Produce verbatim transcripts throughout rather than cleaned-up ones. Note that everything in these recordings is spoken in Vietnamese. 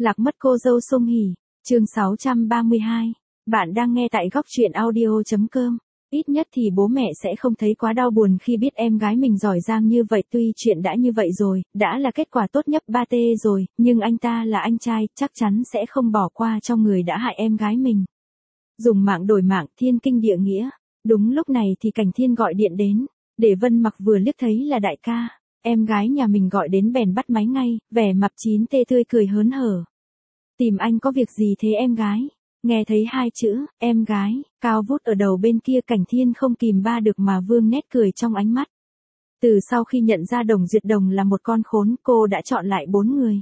Lạc mất cô dâu Sung Hỉ, chương sáu trăm ba mươi hai. Bạn đang nghe tại góc truyện audio.com. Ít nhất thì bố mẹ sẽ không thấy quá đau buồn khi biết em gái mình giỏi giang như vậy. Tuy chuyện đã như vậy rồi, đã là kết quả tốt nhất ba tê rồi, nhưng anh ta là anh trai, chắc chắn sẽ không bỏ qua cho người đã hại em gái mình. Dùng mạng đổi mạng, thiên kinh địa nghĩa. Đúng lúc này thì Cảnh Thiên gọi điện đến, để Vân Mặc vừa liếc thấy là đại ca. Em gái nhà mình gọi đến bèn bắt máy ngay, vẻ mặt chín tê tươi cười hớn hở. Tìm anh có việc gì thế em gái? Nghe thấy hai chữ, em gái, cao vút ở đầu bên kia Cảnh Thiên không kìm ba được mà vương nét cười trong ánh mắt. Từ sau khi nhận ra Đồng Duyệt Đồng là một con khốn, cô đã chọn lại bốn người.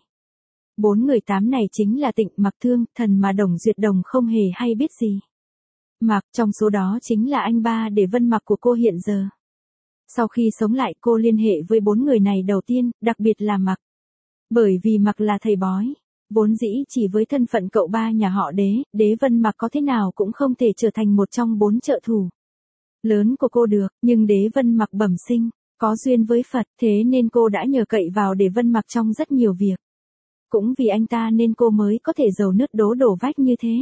Bốn người tám này chính là Tịnh, Mặc, Thương, Thần mà Đồng Duyệt Đồng không hề hay biết gì. Mặc, trong số đó chính là anh ba để Vân Mặc của cô hiện giờ. Sau khi sống lại cô liên hệ với bốn người này đầu tiên, đặc biệt là Mặc. Bởi vì Mặc là thầy bói. Vốn dĩ chỉ với thân phận cậu ba nhà họ Đế, Đế Vân Mặc có thế nào cũng không thể trở thành một trong bốn trợ thủ lớn của cô được, nhưng Đế Vân Mặc bẩm sinh, có duyên với Phật, thế nên cô đã nhờ cậy vào Đế Vân Mặc trong rất nhiều việc. Cũng vì anh ta nên cô mới có thể dầu nứt đố đổ vách như thế.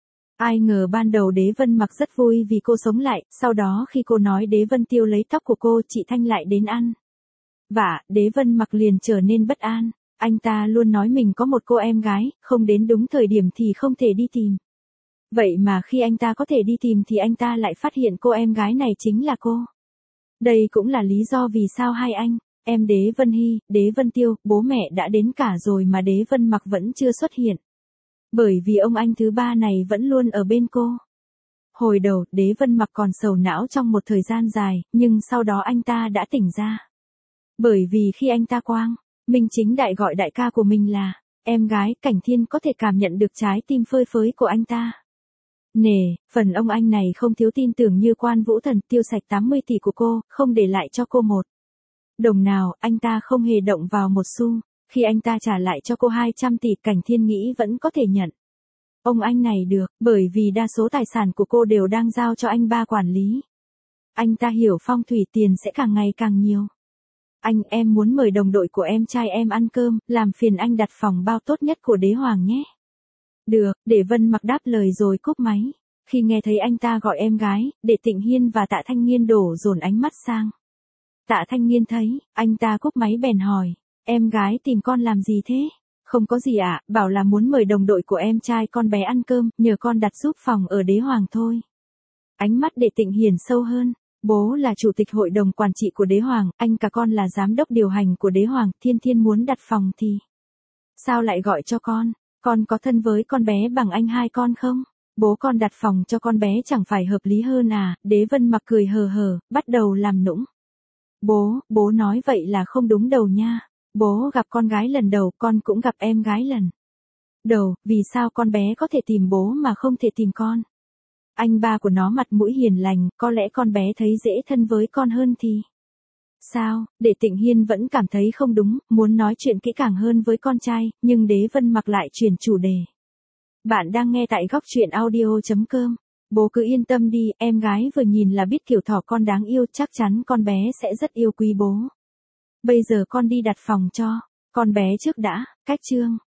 Ai ngờ ban đầu Đế Vân Mặc rất vui vì cô sống lại, sau đó khi cô nói Đế Vân Tiêu lấy tóc của cô, chị Thanh lại đến ăn vả, Đế Vân Mặc liền trở nên bất an. Anh ta luôn nói mình có một cô em gái, không đến đúng thời điểm thì không thể đi tìm. Vậy mà khi anh ta có thể đi tìm thì anh ta lại phát hiện cô em gái này chính là cô. Đây cũng là lý do vì sao hai anh, em Đế Vân Hy, Đế Vân Tiêu, bố mẹ đã đến cả rồi mà Đế Vân Mặc vẫn chưa xuất hiện. Bởi vì ông anh thứ ba này vẫn luôn ở bên cô. Hồi đầu, Đế Vân Mặc còn sầu não trong một thời gian dài, nhưng sau đó anh ta đã tỉnh ra. Bởi vì khi anh ta quang minh chính đại gọi đại ca của mình là em gái, Cảnh Thiên có thể cảm nhận được trái tim phơi phới của anh ta. Nề, phần ông anh này không thiếu tin tưởng như Quan Vũ Thần, tiêu sạch tám mươi tỷ của cô, không để lại cho cô một đồng nào, anh ta không hề động vào một xu. Khi anh ta trả lại cho cô hai trăm tỷ, Cảnh Thiên nghĩ vẫn có thể nhận ông anh này được, bởi vì đa số tài sản của cô đều đang giao cho anh ba quản lý. Anh ta hiểu phong thủy, tiền sẽ càng ngày càng nhiều. Anh, em muốn mời đồng đội của em trai em ăn cơm, làm phiền anh đặt phòng bao tốt nhất của Đế Hoàng nhé. Được, để Vân Mặc đáp lời rồi cúp máy. Khi nghe thấy anh ta gọi em gái, để Tịnh Hiên và Tạ Thanh Nghiên đổ dồn ánh mắt sang. Tạ Thanh Nghiên thấy, anh ta cúp máy bèn hỏi, em gái tìm con làm gì thế? Không có gì ạ, à, bảo là muốn mời đồng đội của em trai con bé ăn cơm, nhờ con đặt giúp phòng ở Đế Hoàng thôi. Ánh mắt để Tịnh Hiền sâu hơn. Bố là chủ tịch hội đồng quản trị của Đế Hoàng, anh cả con là giám đốc điều hành của Đế Hoàng, Thiên Thiên muốn đặt phòng thì sao lại gọi cho con? Con có thân với con bé bằng anh hai con không? Bố con đặt phòng cho con bé chẳng phải hợp lý hơn à? Đế Vân Mặc cười hờ hờ, bắt đầu làm nũng. Bố, bố nói vậy là không đúng đầu nha. Bố gặp con gái lần đầu, con cũng gặp em gái lần đầu, vì sao con bé có thể tìm bố mà không thể tìm con? Anh ba của nó mặt mũi hiền lành, có lẽ con bé thấy dễ thân với con hơn thì sao? Để Tịnh Hiên vẫn cảm thấy không đúng, muốn nói chuyện kỹ càng hơn với con trai, nhưng Đế Vân Mặc lại chuyển chủ đề. Bạn đang nghe tại góc truyện audio.com. Bố cứ yên tâm đi, em gái vừa nhìn là biết kiểu thỏ con đáng yêu, chắc chắn con bé sẽ rất yêu quý bố. Bây giờ con đi đặt phòng cho con bé trước đã. Cách chương